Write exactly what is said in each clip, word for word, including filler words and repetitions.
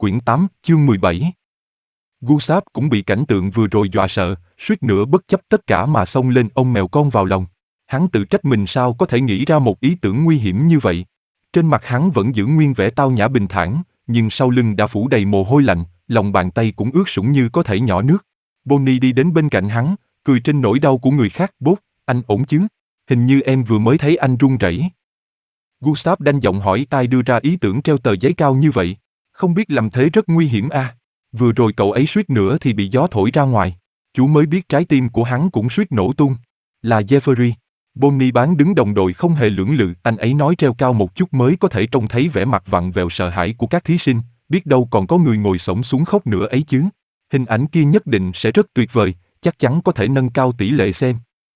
Quyển tám, chương mười bảy. Gustav cũng bị cảnh tượng vừa rồi dọa sợ, suýt nữa bất chấp tất cả mà xông lên ôm mèo con vào lòng. Hắn tự trách mình sao có thể nghĩ ra một ý tưởng nguy hiểm như vậy. Trên mặt hắn vẫn giữ nguyên vẻ tao nhã bình thản, nhưng sau lưng đã phủ đầy mồ hôi lạnh, lòng bàn tay cũng ướt sũng như có thể nhỏ nước. Bonnie đi đến bên cạnh hắn, cười trên nỗi đau của người khác. Bốp, anh ổn chứ? Hình như em vừa mới thấy anh run rẩy. Gustav đanh giọng hỏi tai đưa ra ý tưởng treo tờ giấy cao như vậy. Không biết làm thế rất nguy hiểm à. Vừa rồi cậu ấy suýt nữa thì bị gió thổi ra ngoài. Chú mới biết trái tim của hắn cũng suýt nổ tung. Là Jeffrey. Bonnie bán đứng đồng đội không hề lưỡng lự. Anh ấy nói treo cao một chút mới có thể trông thấy vẻ mặt vặn vẹo sợ hãi của các thí sinh. Biết đâu còn có người ngồi xổm xuống khóc nữa ấy chứ. Hình ảnh kia nhất định sẽ rất tuyệt vời. Chắc chắn có thể nâng cao tỷ lệ xem.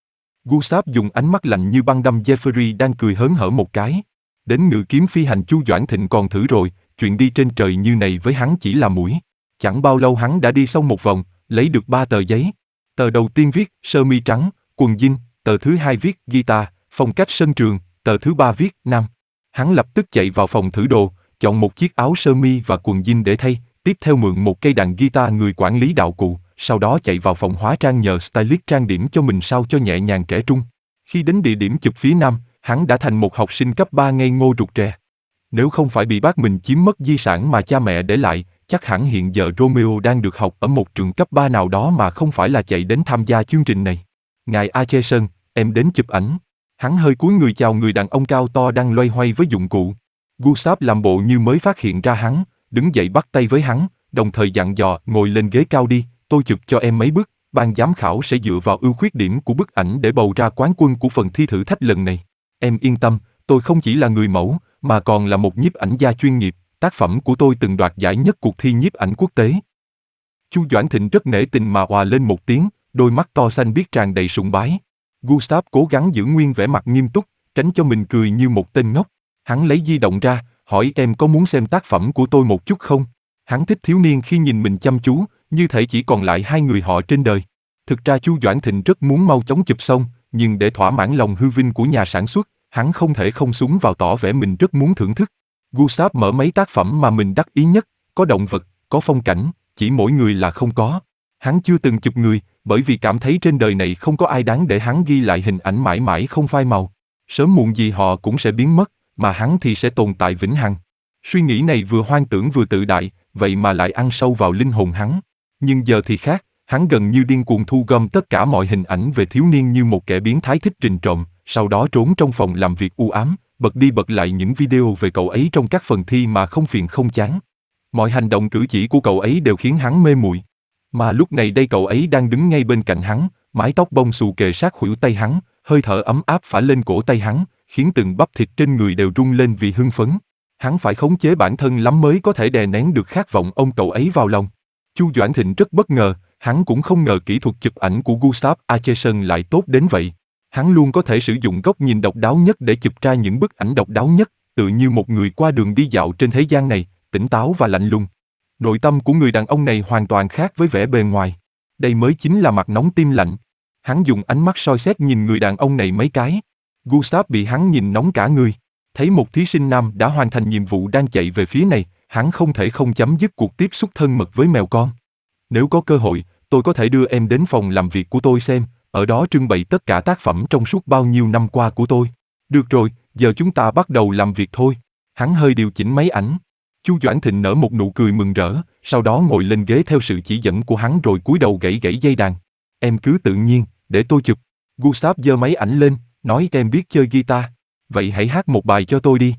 Gustav dùng ánh mắt lạnh như băng đâm Jeffrey đang cười hớn hở một cái. Đến ngự kiếm phi hành Chu Doãn Thịnh còn thử rồi, chuyện đi trên trời như này với hắn chỉ là muỗi. Chẳng bao lâu hắn đã đi xong một vòng, lấy được ba tờ giấy. Tờ đầu tiên viết sơ mi trắng, quần jean, tờ thứ hai viết guitar, phong cách sân trường, tờ thứ ba viết nam. Hắn lập tức chạy vào phòng thử đồ, chọn một chiếc áo sơ mi và quần jean để thay, tiếp theo mượn một cây đàn guitar người quản lý đạo cụ, sau đó chạy vào phòng hóa trang nhờ stylist trang điểm cho mình sao cho nhẹ nhàng trẻ trung. Khi đến địa điểm chụp phía nam, hắn đã thành một học sinh cấp ba ngây ngô rụt rè. Nếu không phải bị bác mình chiếm mất di sản mà cha mẹ để lại, chắc hẳn hiện giờ Romeo đang được học ở một trường cấp ba nào đó mà không phải là chạy đến tham gia chương trình này. Ngài Acheson, em đến chụp ảnh. Hắn hơi cúi người chào người đàn ông cao to đang loay hoay với dụng cụ. Gustav làm bộ như mới phát hiện ra hắn, đứng dậy bắt tay với hắn, đồng thời dặn dò ngồi lên ghế cao đi, tôi chụp cho em mấy bức. Ban giám khảo sẽ dựa vào ưu khuyết điểm của bức ảnh để bầu ra quán quân của phần thi thử thách lần này. Em yên tâm, tôi không chỉ là người mẫu, mà còn là một nhiếp ảnh gia chuyên nghiệp, tác phẩm của tôi từng đoạt giải nhất cuộc thi nhiếp ảnh quốc tế. Chu Doãn Thịnh rất nể tình mà òa lên một tiếng, đôi mắt to xanh biếc tràn đầy sùng bái. Gustav cố gắng giữ nguyên vẻ mặt nghiêm túc, tránh cho mình cười như một tên ngốc. Hắn lấy di động ra, hỏi em có muốn xem tác phẩm của tôi một chút không? Hắn thích thiếu niên khi nhìn mình chăm chú, như thể chỉ còn lại hai người họ trên đời. Thực ra Chu Doãn Thịnh rất muốn mau chóng chụp xong, nhưng để thỏa mãn lòng hư vinh của nhà sản xuất, hắn không thể không súng vào tỏ vẻ mình rất muốn thưởng thức. Gustav mở mấy tác phẩm mà mình đắc ý nhất, có động vật, có phong cảnh, chỉ mỗi người là không có. Hắn chưa từng chụp người, bởi vì cảm thấy trên đời này không có ai đáng để hắn ghi lại hình ảnh mãi mãi không phai màu. Sớm muộn gì họ cũng sẽ biến mất, mà hắn thì sẽ tồn tại vĩnh hằng. Suy nghĩ này vừa hoang tưởng vừa tự đại, vậy mà lại ăn sâu vào linh hồn hắn. Nhưng giờ thì khác, hắn gần như điên cuồng thu gom tất cả mọi hình ảnh về thiếu niên như một kẻ biến thái thích trình trộm, sau đó trốn trong phòng làm việc u ám, bật đi bật lại những video về cậu ấy trong các phần thi mà không phiền không chán. Mọi hành động cử chỉ của cậu ấy đều khiến hắn mê muội. Mà lúc này đây cậu ấy đang đứng ngay bên cạnh hắn, mái tóc bông xù kề sát khuỷu tay hắn, hơi thở ấm áp phả lên cổ tay hắn, khiến từng bắp thịt trên người đều rung lên vì hưng phấn. Hắn phải khống chế bản thân lắm mới có thể đè nén được khát vọng ôm cậu ấy vào lòng. Chu Doãn Thịnh rất bất ngờ, hắn cũng không ngờ kỹ thuật chụp ảnh của Gustav Acheson lại tốt đến vậy. Hắn luôn có thể sử dụng góc nhìn độc đáo nhất để chụp ra những bức ảnh độc đáo nhất, tự như một người qua đường đi dạo trên thế gian này, tỉnh táo và lạnh lùng. Nội tâm của người đàn ông này hoàn toàn khác với vẻ bề ngoài. Đây mới chính là mặt nóng tim lạnh. Hắn dùng ánh mắt soi xét nhìn người đàn ông này mấy cái. Gustav bị hắn nhìn nóng cả người. Thấy một thí sinh nam đã hoàn thành nhiệm vụ đang chạy về phía này, hắn không thể không chấm dứt cuộc tiếp xúc thân mật với mèo con. Nếu có cơ hội, tôi có thể đưa em đến phòng làm việc của tôi xem, ở đó trưng bày tất cả tác phẩm trong suốt bao nhiêu năm qua của tôi. Được rồi, giờ chúng ta bắt đầu làm việc thôi. Hắn hơi điều chỉnh máy ảnh. Chu Doãn Thịnh nở một nụ cười mừng rỡ, sau đó ngồi lên ghế theo sự chỉ dẫn của hắn rồi cúi đầu gãy gãy dây đàn. Em cứ tự nhiên, để tôi chụp. Gustav giơ máy ảnh lên, nói em biết chơi guitar. Vậy hãy hát một bài cho tôi đi.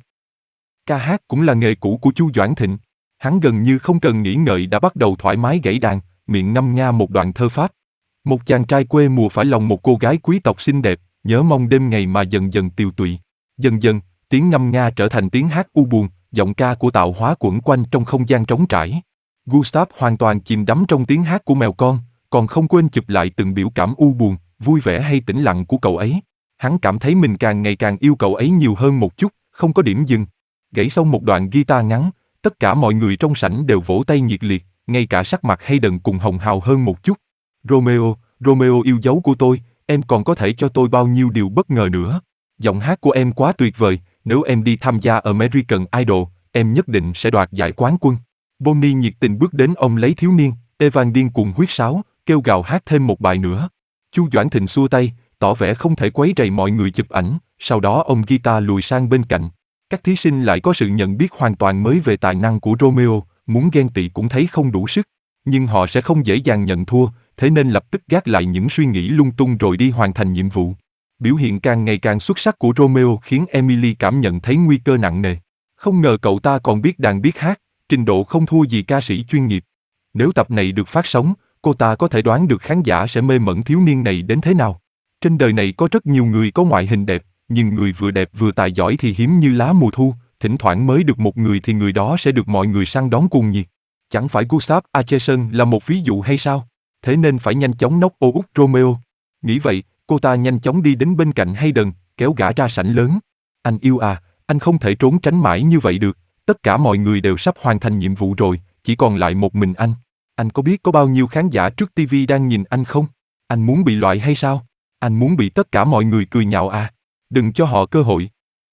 Ca hát cũng là nghề cũ của Chu Doãn Thịnh. Hắn gần như không cần nghĩ ngợi đã bắt đầu thoải mái gãy đàn, miệng ngâm nga một đoạn thơ Pháp. Một chàng trai quê mùa phải lòng một cô gái quý tộc xinh đẹp, nhớ mong đêm ngày mà dần dần tiều tụy. Dần dần, tiếng ngâm nga trở thành tiếng hát u buồn, giọng ca của Tạo Hóa quẩn quanh trong không gian trống trải. Gustav hoàn toàn chìm đắm trong tiếng hát của mèo con, còn không quên chụp lại từng biểu cảm u buồn, vui vẻ hay tĩnh lặng của cậu ấy. Hắn cảm thấy mình càng ngày càng yêu cậu ấy nhiều hơn một chút, không có điểm dừng. Gãy xong một đoạn guitar ngắn, tất cả mọi người trong sảnh đều vỗ tay nhiệt liệt, ngay cả sắc mặt Hayden cùng hồng hào hơn một chút. Romeo, Romeo yêu dấu của tôi, em còn có thể cho tôi bao nhiêu điều bất ngờ nữa. Giọng hát của em quá tuyệt vời, nếu em đi tham gia American Idol, em nhất định sẽ đoạt giải quán quân. Bonnie nhiệt tình bước đến ôm lấy thiếu niên, Evan điên cuồng huýt sáo, kêu gào hát thêm một bài nữa. Chu Doãn Thịnh xua tay, tỏ vẻ không thể quấy rầy mọi người chụp ảnh, sau đó ông guitar lùi sang bên cạnh. Các thí sinh lại có sự nhận biết hoàn toàn mới về tài năng của Romeo, muốn ghen tị cũng thấy không đủ sức. Nhưng họ sẽ không dễ dàng nhận thua, thế nên lập tức gác lại những suy nghĩ lung tung rồi đi hoàn thành nhiệm vụ. Biểu hiện càng ngày càng xuất sắc của Romeo khiến Emily cảm nhận thấy nguy cơ nặng nề. Không ngờ cậu ta còn biết đàn biết hát, trình độ không thua gì ca sĩ chuyên nghiệp. Nếu tập này được phát sóng, cô ta có thể đoán được khán giả sẽ mê mẩn thiếu niên này đến thế nào. Trên đời này có rất nhiều người có ngoại hình đẹp, nhưng người vừa đẹp vừa tài giỏi thì hiếm như lá mùa thu, thỉnh thoảng mới được một người thì người đó sẽ được mọi người săn đón cuồng nhiệt. Chẳng phải Gustav Acherson là một ví dụ hay sao? Thế nên phải nhanh chóng knock out Romeo. Nghĩ vậy, cô ta nhanh chóng đi đến bên cạnh Hayden, kéo gã ra sảnh lớn. Anh yêu à, anh không thể trốn tránh mãi như vậy được, tất cả mọi người đều sắp hoàn thành nhiệm vụ rồi, chỉ còn lại một mình anh. Anh có biết có bao nhiêu khán giả trước ti vi đang nhìn anh không? Anh muốn bị loại hay sao? Anh muốn bị tất cả mọi người cười nhạo à? Đừng cho họ cơ hội.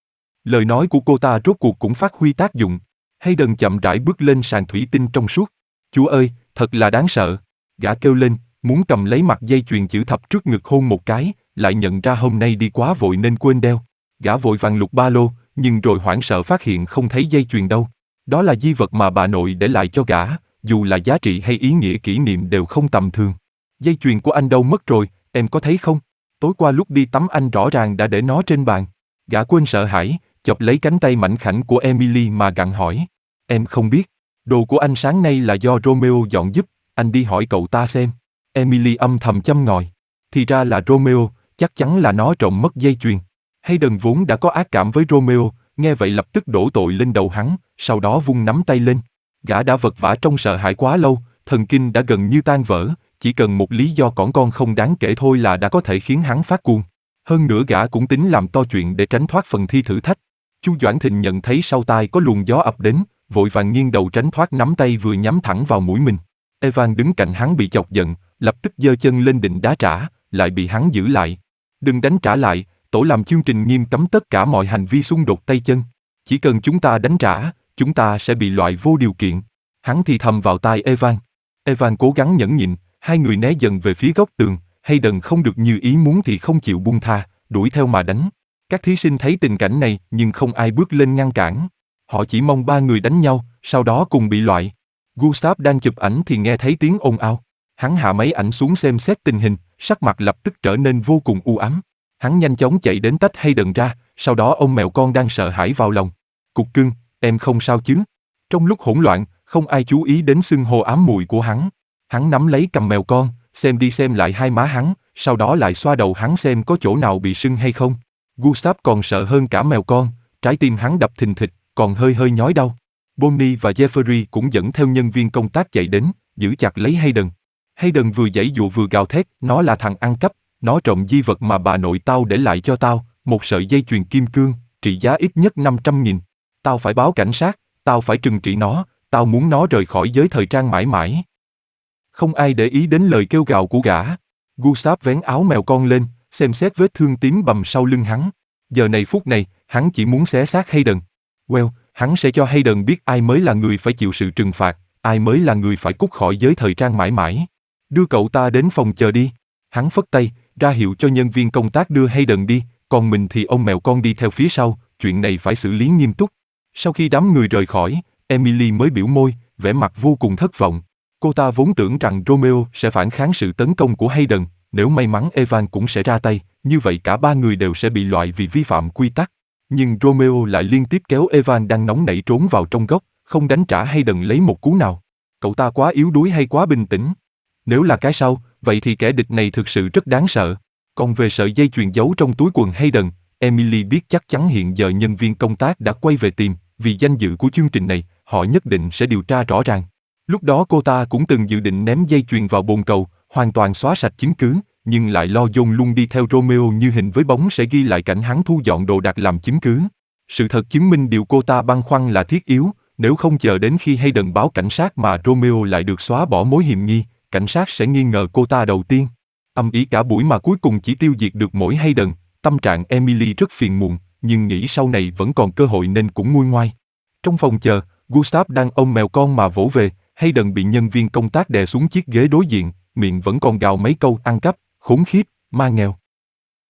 Lời nói của cô ta rốt cuộc cũng phát huy tác dụng. Hayden chậm rãi bước lên sàn thủy tinh trong suốt. Chúa ơi, thật là đáng sợ. Gã kêu lên, muốn cầm lấy mặt dây chuyền chữ thập trước ngực hôn một cái, lại nhận ra hôm nay đi quá vội nên quên đeo. Gã vội vàng lục ba lô, nhưng rồi hoảng sợ phát hiện không thấy dây chuyền đâu. Đó là di vật mà bà nội để lại cho gã, dù là giá trị hay ý nghĩa kỷ niệm đều không tầm thường. Dây chuyền của anh đâu mất rồi, em có thấy không? Tối qua lúc đi tắm anh rõ ràng đã để nó trên bàn. Gã quên sợ hãi, chộp lấy cánh tay mảnh khảnh của Emily mà gặng hỏi. Em không biết, đồ của anh sáng nay là do Romeo dọn giúp, anh đi hỏi cậu ta xem. Emily âm thầm châm ngòi. Thì ra là Romeo, chắc chắn là nó trộm mất dây chuyền. Hayden vốn đã có ác cảm với Romeo, nghe vậy lập tức đổ tội lên đầu hắn, sau đó vung nắm tay lên. Gã đã vật vã trong sợ hãi quá lâu, thần kinh đã gần như tan vỡ, chỉ cần một lý do cỏn con không đáng kể thôi là đã có thể khiến hắn phát cuồng. Hơn nữa gã cũng tính làm to chuyện để tránh thoát phần thi thử thách. Chu Doãn Thịnh nhận thấy sau tai có luồng gió ập đến, vội vàng nghiêng đầu tránh thoát nắm tay vừa nhắm thẳng vào mũi mình. Evan đứng cạnh hắn bị chọc giận, lập tức giơ chân lên định đá trả, lại bị hắn giữ lại. Đừng đánh trả lại, tổ làm chương trình nghiêm cấm tất cả mọi hành vi xung đột tay chân. Chỉ cần chúng ta đánh trả, chúng ta sẽ bị loại vô điều kiện. Hắn thì thầm vào tai Evan. Evan cố gắng nhẫn nhịn, hai người né dần về phía góc tường, Hayden không được như ý muốn thì không chịu buông tha, đuổi theo mà đánh. Các thí sinh thấy tình cảnh này nhưng không ai bước lên ngăn cản. Họ chỉ mong ba người đánh nhau, sau đó cùng bị loại. Gustav đang chụp ảnh thì nghe thấy tiếng ồn ào. Hắn hạ máy ảnh xuống xem xét tình hình, sắc mặt lập tức trở nên vô cùng u ám. Hắn nhanh chóng chạy đến tách Hayden ra, sau đó ôm mèo con đang sợ hãi vào lòng. Cục cưng, em không sao chứ? Trong lúc hỗn loạn, không ai chú ý đến xưng hô ám muội của hắn. Hắn nắm lấy cầm mèo con, xem đi xem lại hai má hắn, sau đó lại xoa đầu hắn xem có chỗ nào bị sưng hay không. Gustav còn sợ hơn cả mèo con, trái tim hắn đập thình thịch, còn hơi hơi nhói đau. Bonnie và Jeffrey cũng dẫn theo nhân viên công tác chạy đến, giữ chặt lấy Hayden. Hayden vừa giãy giụa vừa gào thét, nó là thằng ăn cắp, nó trộm di vật mà bà nội tao để lại cho tao, một sợi dây chuyền kim cương, trị giá ít nhất năm trăm nghìn. Tao phải báo cảnh sát, tao phải trừng trị nó, tao muốn nó rời khỏi giới thời trang mãi mãi. Không ai để ý đến lời kêu gào của gã. Gustav vén áo mèo con lên, xem xét vết thương tím bầm sau lưng hắn. Giờ này phút này, hắn chỉ muốn xé xác Hayden. Well, hắn sẽ cho Hayden biết ai mới là người phải chịu sự trừng phạt, ai mới là người phải cút khỏi giới thời trang mãi mãi. Đưa cậu ta đến phòng chờ đi. Hắn phất tay, ra hiệu cho nhân viên công tác đưa Hayden đi, còn mình thì ôm mèo con đi theo phía sau, chuyện này phải xử lý nghiêm túc. Sau khi đám người rời khỏi, Emily mới biểu môi, vẻ mặt vô cùng thất vọng. Cô ta vốn tưởng rằng Romeo sẽ phản kháng sự tấn công của Hayden, nếu may mắn Evan cũng sẽ ra tay, như vậy cả ba người đều sẽ bị loại vì vi phạm quy tắc. Nhưng Romeo lại liên tiếp kéo Evan đang nóng nảy trốn vào trong góc, không đánh trả Hayden lấy một cú nào. Cậu ta quá yếu đuối hay quá bình tĩnh? Nếu là cái sau, vậy thì kẻ địch này thực sự rất đáng sợ. Còn về sợi dây chuyền giấu trong túi quần Hayden, Emily biết chắc chắn hiện giờ nhân viên công tác đã quay về tìm, vì danh dự của chương trình này, họ nhất định sẽ điều tra rõ ràng. Lúc đó cô ta cũng từng dự định ném dây chuyền vào bồn cầu, hoàn toàn xóa sạch chứng cứ, nhưng lại lo dồn luôn đi theo Romeo như hình với bóng sẽ ghi lại cảnh hắn thu dọn đồ đạc làm chứng cứ. Sự thật chứng minh điều cô ta băn khoăn là thiết yếu, nếu không chờ đến khi Hayden báo cảnh sát mà Romeo lại được xóa bỏ mối hiểm nghi, cảnh sát sẽ nghi ngờ cô ta đầu tiên. Âm ỉ cả buổi mà cuối cùng chỉ tiêu diệt được mỗi Hayden, tâm trạng Emily rất phiền muộn, nhưng nghĩ sau này vẫn còn cơ hội nên cũng nguôi ngoai. Trong phòng chờ, Gustav đang ôm mèo con mà vỗ về, Hayden bị nhân viên công tác đè xuống chiếc ghế đối diện, miệng vẫn còn gào mấy câu ăn cắp, khốn khiếp, ma nghèo.